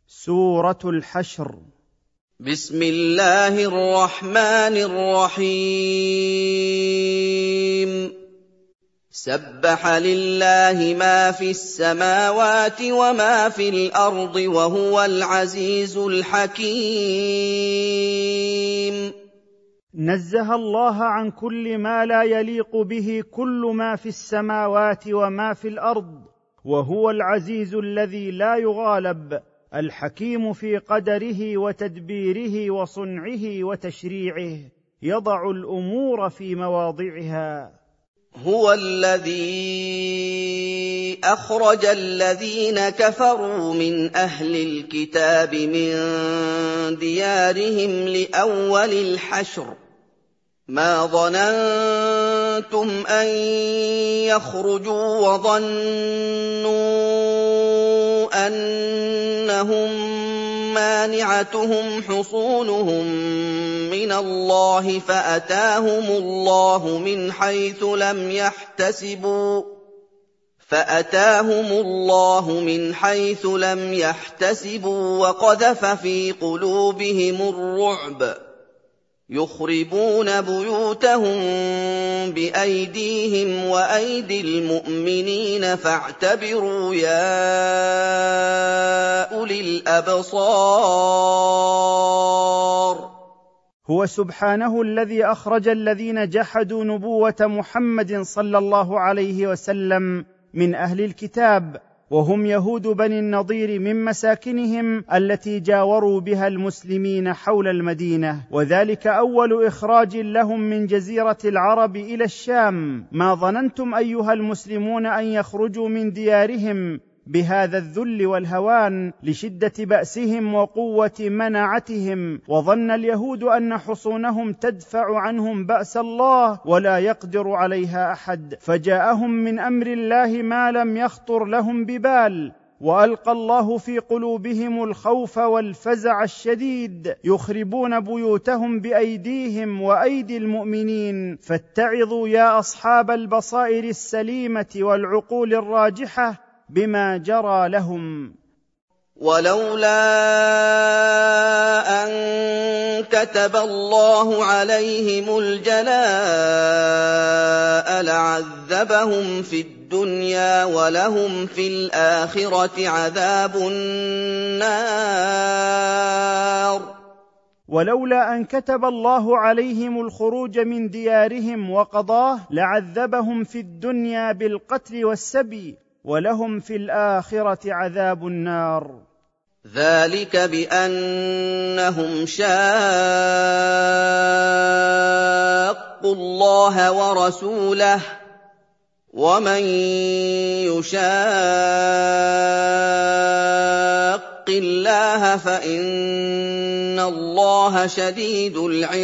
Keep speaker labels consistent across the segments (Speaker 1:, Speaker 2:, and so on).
Speaker 1: سورة الحشر.
Speaker 2: بسم الله الرحمن الرحيم. سبح لله ما في السماوات وما في الأرض وهو العزيز الحكيم.
Speaker 1: نزه الله عن كل ما لا يليق به كل ما في السماوات وما في الأرض، وهو العزيز الذي لا يغالب، الحكيم في قدره وتدبيره وصنعه وتشريعه، يضع الأمور في مواضعها.
Speaker 2: هو الذي أخرج الذين كفروا من أهل الكتاب من ديارهم لأول الحشر ما ظننتم أن يخرجوا وظنوا أنهم مانعتهم حصونهم من الله فأتاهم الله من حيث لم يحتسبوا وقذف في قلوبهم الرعب يخربون بيوتهم بأيديهم وأيدي المؤمنين فاعتبروا يا أولي الأبصار.
Speaker 1: هو سبحانه الذي أخرج الذين جحدوا نبوة محمد صلى الله عليه وسلم من أهل الكتاب، وهم يهود بني النضير، من مساكنهم التي جاوروا بها المسلمين حول المدينة، وذلك أول إخراج لهم من جزيرة العرب إلى الشام. ما ظننتم أيها المسلمون أن يخرجوا من ديارهم بهذا الذل والهوان لشدة بأسهم وقوة مناعتهم، وظن اليهود أن حصونهم تدفع عنهم بأس الله ولا يقدر عليها أحد، فجاءهم من أمر الله ما لم يخطر لهم ببال، وألقى الله في قلوبهم الخوف والفزع الشديد، يخربون بيوتهم بأيديهم وأيدي المؤمنين. فاتعظوا يا أصحاب البصائر السليمة والعقول الراجحة بما جرى لهم.
Speaker 2: ولولا أن كتب الله عليهم الجلاء لعذبهم في الدنيا ولهم في الآخرة عذاب النار.
Speaker 1: ولولا أن كتب الله عليهم الخروج من ديارهم وقضاه لعذبهم في الدنيا بالقتل والسبي، ولهم في الآخرة عذاب النار.
Speaker 2: ذلك بأنهم شاقوا الله ورسوله، ومن يشاق الله فإن الله شديد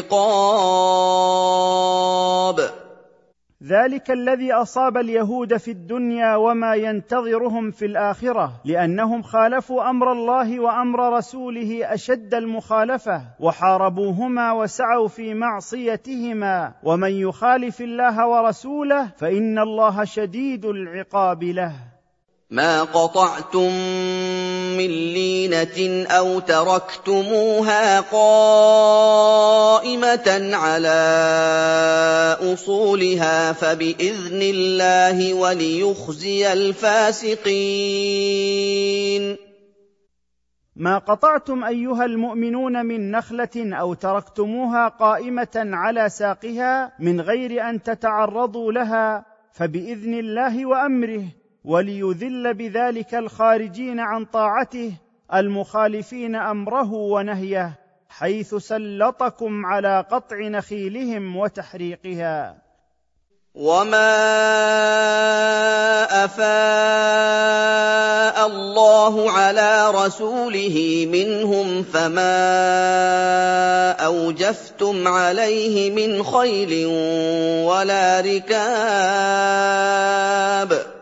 Speaker 2: العقاب.
Speaker 1: ذلك الذي أصاب اليهود في الدنيا وما ينتظرهم في الآخرة، لأنهم خالفوا أمر الله وأمر رسوله أشد المخالفة، وحاربوهما وسعوا في معصيتهما، ومن يخالف الله ورسوله فإن الله شديد العقاب له.
Speaker 2: ما قطعتم من لينة أو تركتموها قائمة على أصولها فبإذن الله وليخزي الفاسقين.
Speaker 1: ما قطعتم أيها المؤمنون من نخلة أو تركتموها قائمة على ساقها من غير أن تتعرضوا لها فبإذن الله وأمره، وليذل بذلك الخارجين عن طاعته المخالفين أمره ونهيه، حيث سلطكم على قطع نخيلهم وتحريقها.
Speaker 2: وما أفاء الله على رسوله منهم فما أوجفتم عليه من خيل ولا ركاب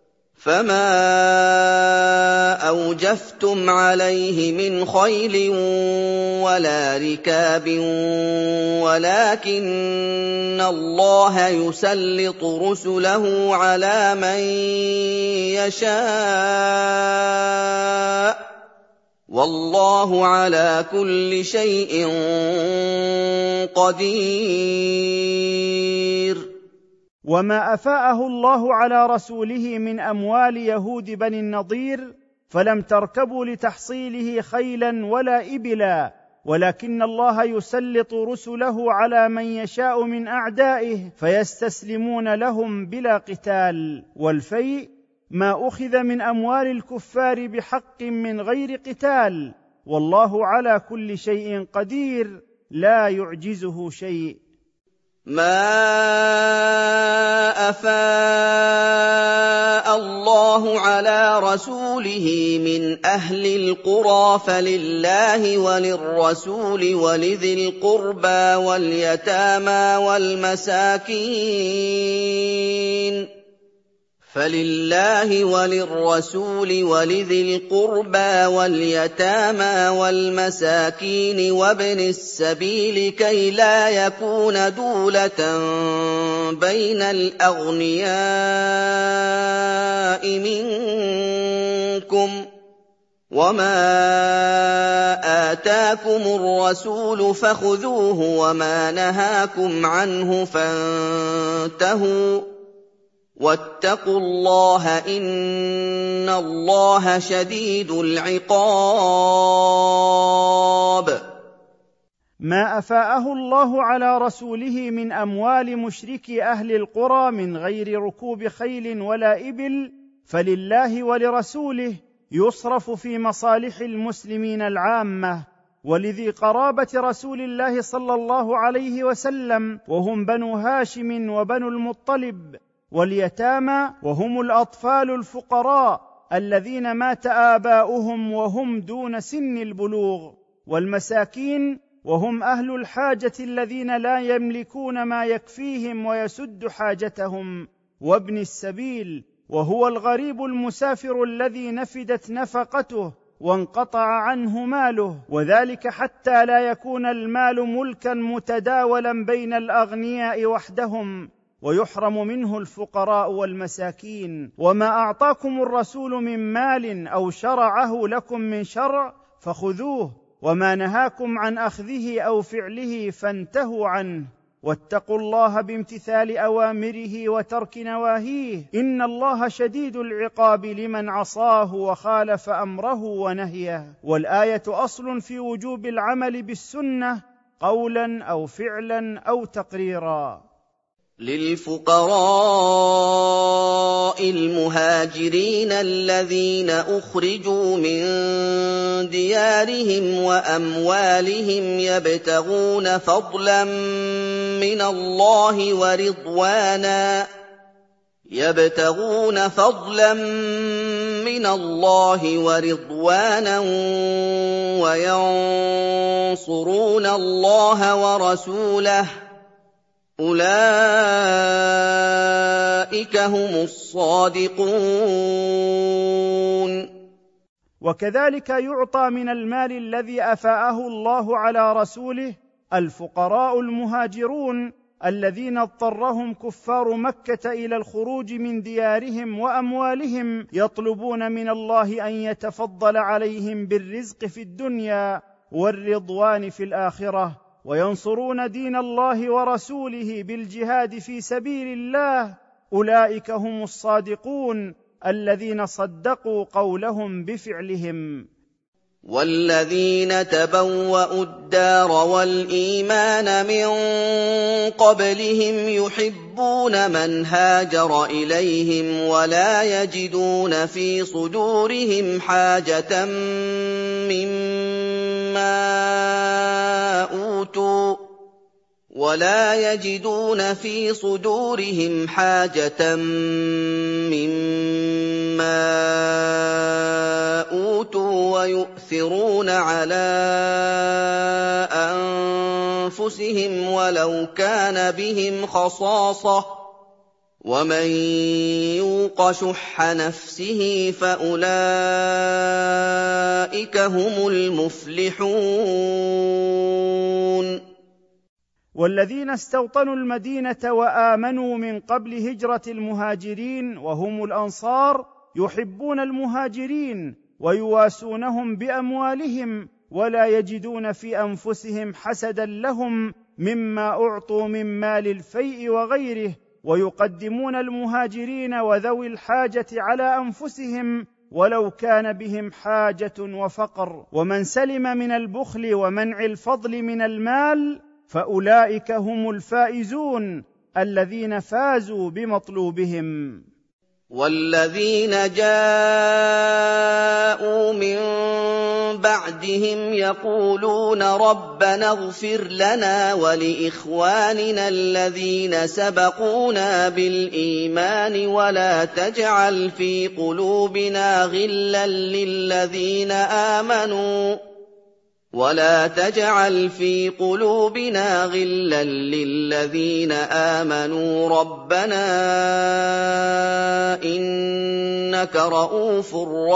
Speaker 2: ولكن الله يسلط رسله على من يشاء وَاللَّهُ عَلَىٰ كُلِّ شَيْءٍ قَدِيرٌ.
Speaker 1: وما أفاءه الله على رسوله من أموال يهود بني النضير فلم تركبوا لتحصيله خيلا ولا إبلا، ولكن الله يسلط رسله على من يشاء من أعدائه فيستسلمون لهم بلا قتال. والفيء ما أخذ من أموال الكفار بحق من غير قتال، والله على كل شيء قدير لا يعجزه شيء.
Speaker 2: ما أفاء الله على رسوله من أهل القرى فلله وللرسول ولذي القربى واليتامى والمساكين وابن السبيل كي لا يكون دولة بين الأغنياء منكم، وما آتاكم الرسول فخذوه وما نهاكم عنه فانتهوا، واتقوا الله إن الله شديد العقاب.
Speaker 1: ما أفاءه الله على رسوله من أموال مشركي أهل القرى من غير ركوب خيل ولا إبل فلله ولرسوله، يصرف في مصالح المسلمين العامة، ولذي قرابة رسول الله صلى الله عليه وسلم وهم بنو هاشم وبنو المطلب، واليتامى وهم الأطفال الفقراء الذين مات آباؤهم وهم دون سن البلوغ، والمساكين وهم أهل الحاجة الذين لا يملكون ما يكفيهم ويسد حاجتهم، وابن السبيل وهو الغريب المسافر الذي نفدت نفقته وانقطع عنه ماله، وذلك حتى لا يكون المال ملكا متداولا بين الأغنياء وحدهم ويحرم منه الفقراء والمساكين. وما أعطاكم الرسول من مال أو شرعه لكم من شرع فخذوه، وما نهاكم عن أخذه أو فعله فانتهوا عنه، واتقوا الله بامتثال أوامره وترك نواهيه، إن الله شديد العقاب لمن عصاه وخالف أمره ونهيه. والآية أصل في وجوب العمل بالسنة قولا أو فعلا أو تقريرا.
Speaker 2: للفقراء المهاجرين الذين أخرجوا من ديارهم وأموالهم يبتغون فضلا من الله ورضوانا وينصرون الله ورسوله، أولئك هم الصادقون.
Speaker 1: وكذلك يعطى من المال الذي أفاءه الله على رسوله الفقراء المهاجرون الذين اضطرهم كفار مكة إلى الخروج من ديارهم وأموالهم، يطلبون من الله أن يتفضل عليهم بالرزق في الدنيا والرضوان في الآخرة، وينصرون دين الله ورسوله بالجهاد في سبيل الله، أولئك هم الصادقون الذين صدقوا قولهم بفعلهم.
Speaker 2: والذين تبوأوا الدار والإيمان من قبلهم يحبون من هاجر إليهم ولا يجدون في صدورهم حاجة مما أوتوا ويؤثرون على أنفسهم ولو كان بهم خصاصة، ومن يوق شح نفسه فأولئك هم المفلحون.
Speaker 1: والذين استوطنوا المدينة وآمنوا من قبل هجرة المهاجرين وهم الأنصار يحبون المهاجرين ويواسونهم باموالهم، ولا يجدون في انفسهم حسدا لهم مما اعطوا من مال الفيء وغيره، ويقدمون المهاجرين وذوي الحاجه على انفسهم ولو كان بهم حاجه وفقر. ومن سلم من البخل ومنع الفضل من المال فاولئك هم الفائزون الذين فازوا بمطلوبهم.
Speaker 2: والذين جاءوا من بعدهم يقولون ربنا اغفر لنا ولإخواننا الذين سبقونا بالإيمان ولا تجعل في قلوبنا غلا للذين آمنوا ربنا إنك رءوف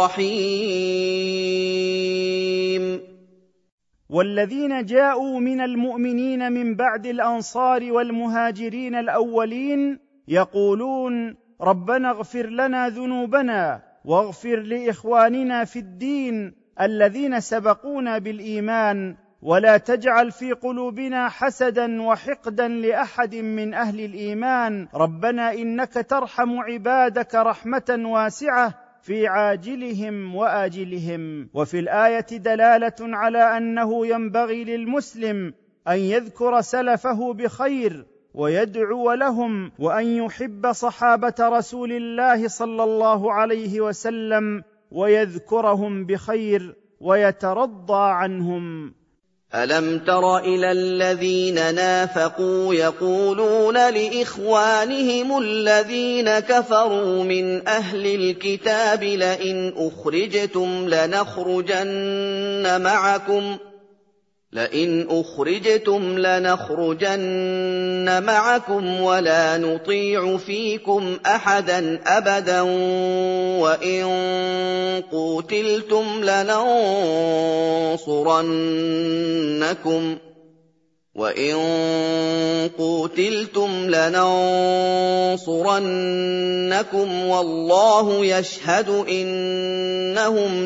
Speaker 2: رحيم.
Speaker 1: والذين جاءوا من المؤمنين من بعد الأنصار والمهاجرين الأولين يقولون ربنا اغفر لنا ذنوبنا واغفر لإخواننا في الدين الذين سبقونا بالإيمان ولا تجعل في قلوبنا حسدا وحقدا لأحد من أهل الإيمان ربنا إنك ترحم عبادك رحمة واسعة في عاجلهم وآجلهم. وفي الآية دلالة على أنه ينبغي للمسلم أن يذكر سلفه بخير ويدعو لهم، وأن يحب صحابة رسول الله صلى الله عليه وسلم ويذكرهم بخير ويترضى عنهم.
Speaker 2: ألم تر إلى الذين نافقوا يقولون لإخوانهم الذين كفروا من أهل الكتاب لئن أخرجتم لنخرجن معكم ولا نطيع فيكم أحدا أبدا وإن قوتلتم لننصرنكم والله يشهد إنهم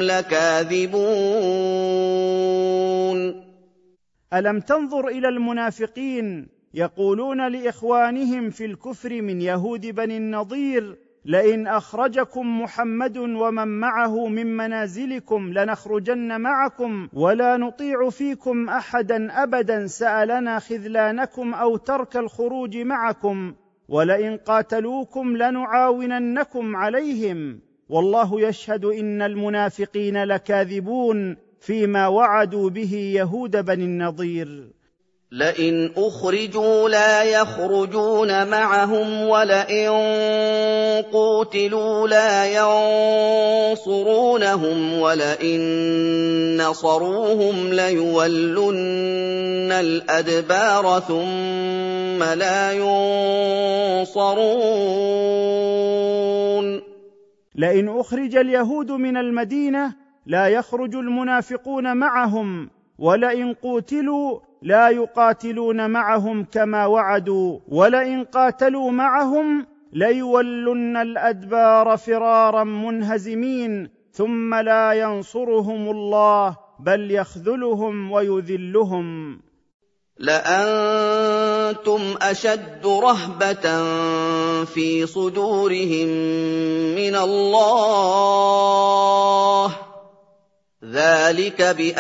Speaker 2: لكاذبون.
Speaker 1: ألم تنظر إلى المنافقين يقولون لإخوانهم في الكفر من يهود بني النضير لئن أخرجكم محمد ومن معه من منازلكم لنخرجن معكم ولا نطيع فيكم أحدا أبدا سألنا خذلانكم أو ترك الخروج معكم ولئن قاتلوكم لنعاوننكم عليهم والله يشهد إن المنافقين لكاذبون فيما وعدوا به يهود بني النضير.
Speaker 2: لئن أخرجوا لا يخرجون معهم ولئن قوتلوا لا ينصرونهم ولئن نصروهم ليولن الأدبار ثم لا ينصرون.
Speaker 1: لئن أخرج اليهود من المدينة لا يخرج المنافقون معهم ولئن قوتلوا لا يقاتلون معهم كما وعدوا ولئن قاتلوا معهم ليولن الأدبار فرارا منهزمين ثم لا ينصرهم الله بل يخذلهم ويذلهم.
Speaker 2: لأنتم أشد رهبة في صدورهم من الله ذلك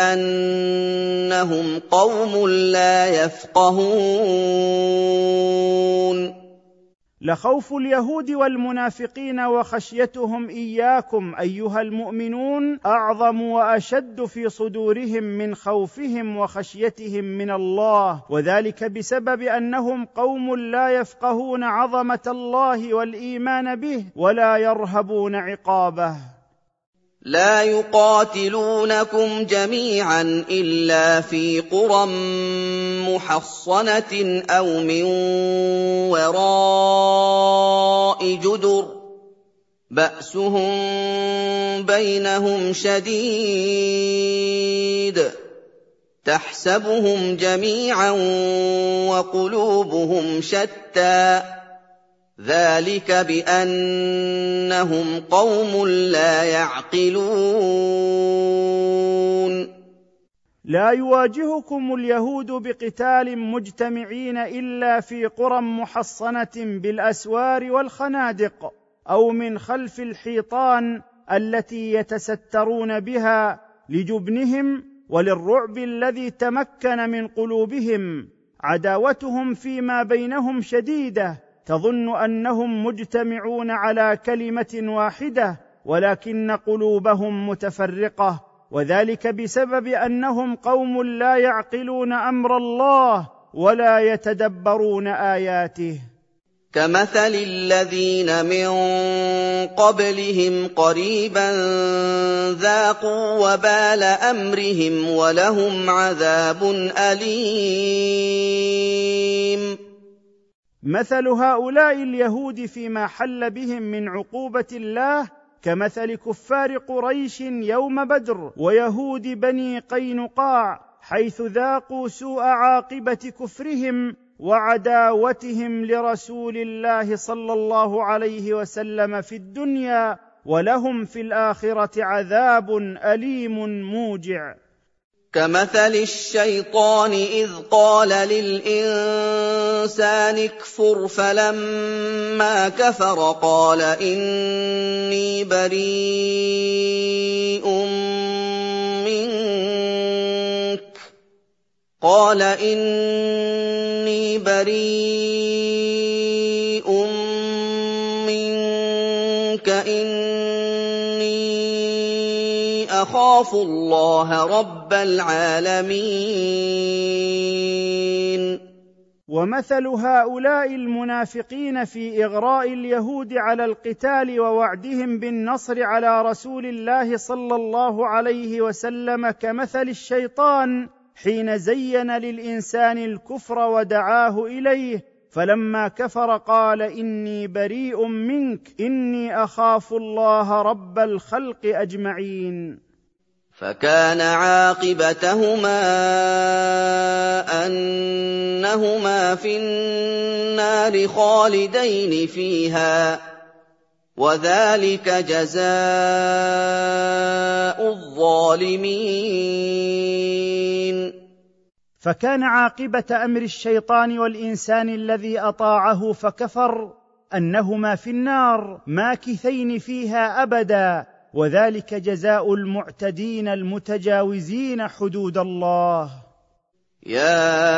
Speaker 2: بأنهم قوم لا يفقهون.
Speaker 1: لخوف اليهود والمنافقين وخشيتهم إياكم أيها المؤمنون أعظم وأشد في صدورهم من خوفهم وخشيتهم من الله، وذلك بسبب أنهم قوم لا يفقهون عظمة الله والإيمان به ولا يرهبون عقابه.
Speaker 2: لا يقاتلونكم جميعا إلا في قرى محصنة أو من وراء جدر بأسهم بينهم شديد تحسبهم جميعا وقلوبهم شتى ذَٰلِكَ بِأَنَّهُمْ قَوْمٌ لَّا يَعْقِلُونَ
Speaker 1: لا يواجهكم اليهود بقتال مجتمعين إلا في قرى محصنة بالأسوار والخنادق، أو من خلف الحيطان التي يتسترون بها لجبنهم وللرعب الذي تمكن من قلوبهم. عداوتهم فيما بينهم شديدة، تظن أنهم مجتمعون على كلمة واحدة، ولكن قلوبهم متفرقة، وذلك بسبب أنهم قوم لا يعقلون أمر الله ولا يتدبرون آياته.
Speaker 2: كَمَثَلِ الَّذِينَ مِن قَبْلِهِمْ قَرِيبًا ذَاقُوا وَبَالَ أَمْرِهِمْ وَلَهُمْ عَذَابٌ أَلِيمٌ.
Speaker 1: مثل هؤلاء اليهود فيما حل بهم من عقوبة الله كمثل كفار قريش يوم بدر ويهود بني قينقاع، حيث ذاقوا سوء عاقبة كفرهم وعداوتهم لرسول الله صلى الله عليه وسلم في الدنيا، ولهم في الآخرة عذاب أليم موجع.
Speaker 2: كَمَثَلِ الشَّيْطَانِ إِذْ قَالَ لِلْإِنسَانِ اكْفُرْ فَلَمَّا كَفَرَ قَالَ إِنِّي بَرِيءٌ مِّنكَ إِنِّي أَخَافُ اللَّهَ رَبَّ الْعَالَمِينَ.
Speaker 1: ومثل هؤلاء المنافقين في إغراء اليهود على القتال ووعدهم بالنصر على رسول الله صلى الله عليه وسلم كمثل الشيطان حين زين للإنسان الكفر ودعاه إليه، فلما كفر قال إني بريء منك إني أخاف الله رب الخلق أجمعين.
Speaker 2: فَكَانَ عَاقِبَتَهُمَا أَنَّهُمَا فِي النَّارِ خَالِدَيْنِ فِيهَا ۚ وَذَٰلِكَ جَزَاءُ الظَّالِمِينَ.
Speaker 1: فكان عاقبة أمر الشيطان والإنسان الذي أطاعه فكفر أنهما في النار ماكثين فيها أبدا، وذلك جزاء المعتدين المتجاوزين حدود الله.
Speaker 2: يَا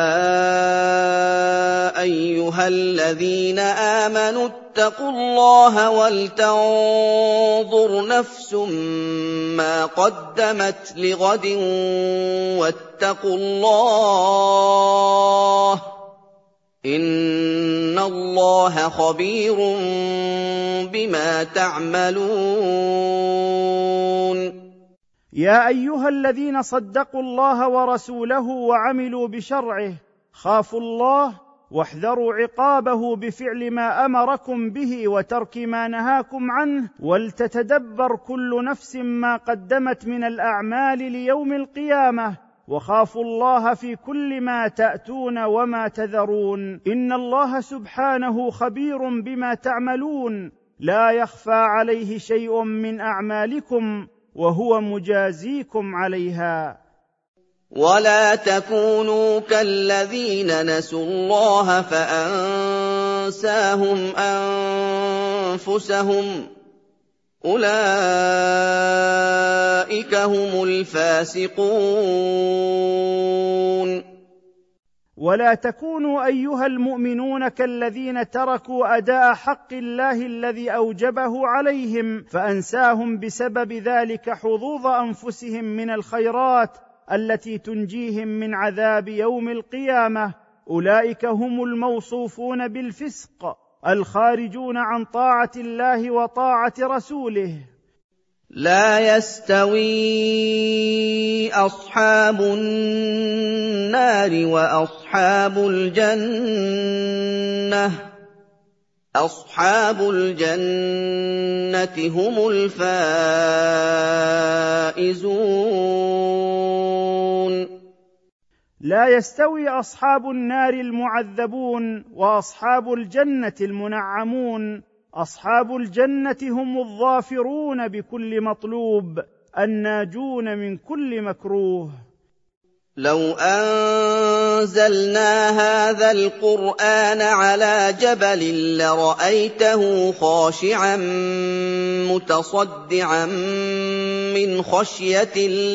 Speaker 2: أَيُّهَا الَّذِينَ آمَنُوا اتَّقُوا اللَّهَ وَلْتَنظُرْ نَفْسٌ مَّا قَدَّمَتْ لِغَدٍ وَاتَّقُوا اللَّهَ ۚ إِنَّ اللَّهَ خَبِيرٌ بِمَا تَعْمَلُونَ.
Speaker 1: يا أيها الذين صدقوا الله ورسوله وعملوا بشرعه، خافوا الله واحذروا عقابه بفعل ما أمركم به وترك ما نهاكم عنه، ولتتدبر كل نفس ما قدمت من الأعمال ليوم القيامة، وخافوا الله في كل ما تأتون وما تذرون، إن الله سبحانه خبير بما تعملون، لا يخفى عليه شيء من أعمالكم وهو مجازيكم عليها.
Speaker 2: ولا تكونوا كالذين نسوا الله فأنساهم أنفسهم، أولئك هم الفاسقون.
Speaker 1: ولا تكونوا أيها المؤمنون كالذين تركوا أداء حق الله الذي أوجبه عليهم فأنساهم بسبب ذلك حظوظ أنفسهم من الخيرات التي تنجيهم من عذاب يوم القيامة، أولئك هم الموصوفون بالفسق الخارجون عن طاعة الله وطاعة رسوله.
Speaker 2: لا يستوي أصحاب النار وأصحاب الجنة، أصحاب الجنة هم الفائزون.
Speaker 1: لا يستوي أصحاب النار المعذبون وأصحاب الجنة المنعمون. أصحاب الجنة هم الظافرون بكل مطلوب، الناجون من كل مكروه.
Speaker 2: لو أنزلنا هذا القرآن على جبل لرأيته خاشعا متصدعا من خشية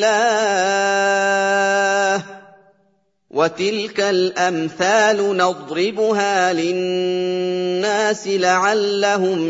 Speaker 2: الله، وتلك الأمثال نضربها للناس لعلهم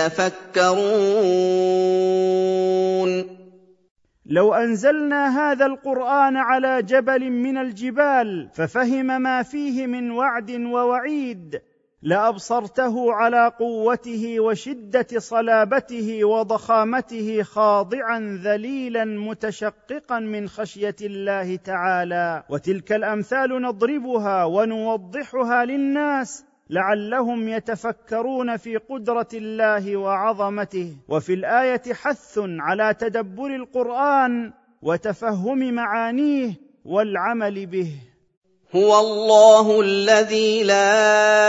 Speaker 2: يتفكرون.
Speaker 1: لو أنزلنا هذا القرآن على جبل من الجبال ففهم ما فيه من وعد ووعيد لأبصرته على قوته وشدة صلابته وضخامته خاضعا ذليلا متشققا من خشية الله تعالى. وتلك الأمثال نضربها ونوضحها للناس لعلهم يتفكرون في قدرة الله وعظمته. وفي الآية حث على تدبر القرآن وتفهم معانيه والعمل به.
Speaker 2: هو الله الذي لا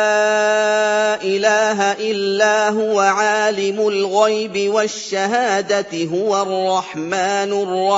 Speaker 2: إله إلا هو عالم الغيب والشهادة هو الرحمن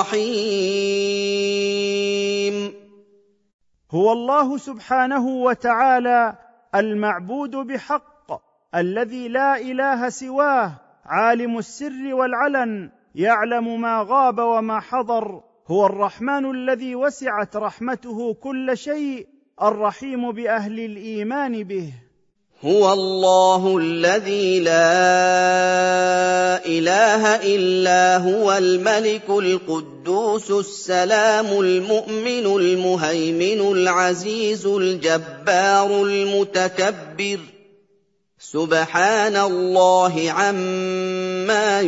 Speaker 2: الرحيم.
Speaker 1: هو الله سبحانه وتعالى المعبود بحق الذي لا إله سواه، عالم السر والعلن، يعلم ما غاب وما حضر. هو الرحمن الذي وسعت رحمته كل شيء، الرحيم بأهل الإيمان به.
Speaker 2: هو الله الذي لا إله إلا هو الملك القدوس السلام المؤمن المهيمن العزيز الجبار المتكبر، سبحان الله عما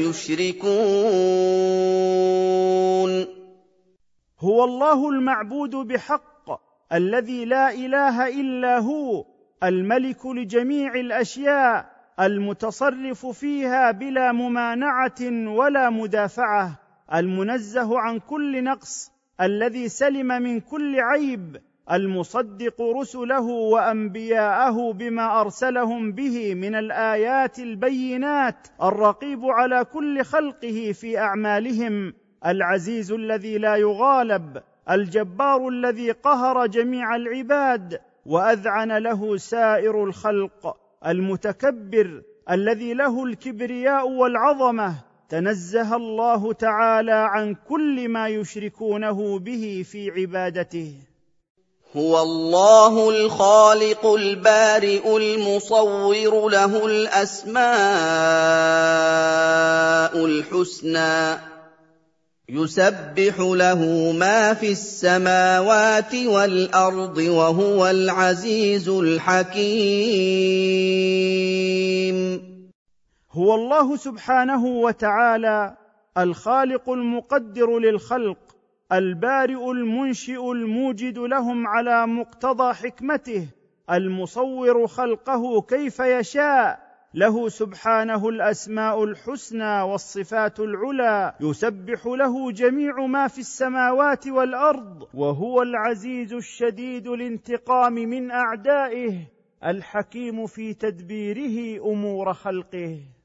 Speaker 2: يشركون.
Speaker 1: هو الله المعبود بحق الذي لا إله إلا هو، الملك لجميع الأشياء، المتصرف فيها بلا ممانعة ولا مدافعة، المنزه عن كل نقص، الذي سلم من كل عيب، المصدق رسله وأنبياءه بما أرسلهم به من الآيات البينات، الرقيب على كل خلقه في أعمالهم، العزيز الذي لا يغالب، الجبار الذي قهر جميع العباد وأذعن له سائر الخلق، المتكبر الذي له الكبرياء والعظمة، تنزه الله تعالى عن كل ما يشركونه به في عبادته.
Speaker 2: هو الله الخالق البارئ المصور، له الأسماء الحسنى، يسبح له ما في السماوات والأرض وهو العزيز الحكيم.
Speaker 1: هو الله سبحانه وتعالى الخالق المقدر للخلق، البارئ المنشئ الموجد لهم على مقتضى حكمته، المصور خلقه كيف يشاء، له سبحانه الأسماء الحسنى والصفات العلى، يسبح له جميع ما في السماوات والأرض، وهو العزيز الشديد الانتقام من أعدائه، الحكيم في تدبيره أمور خلقه.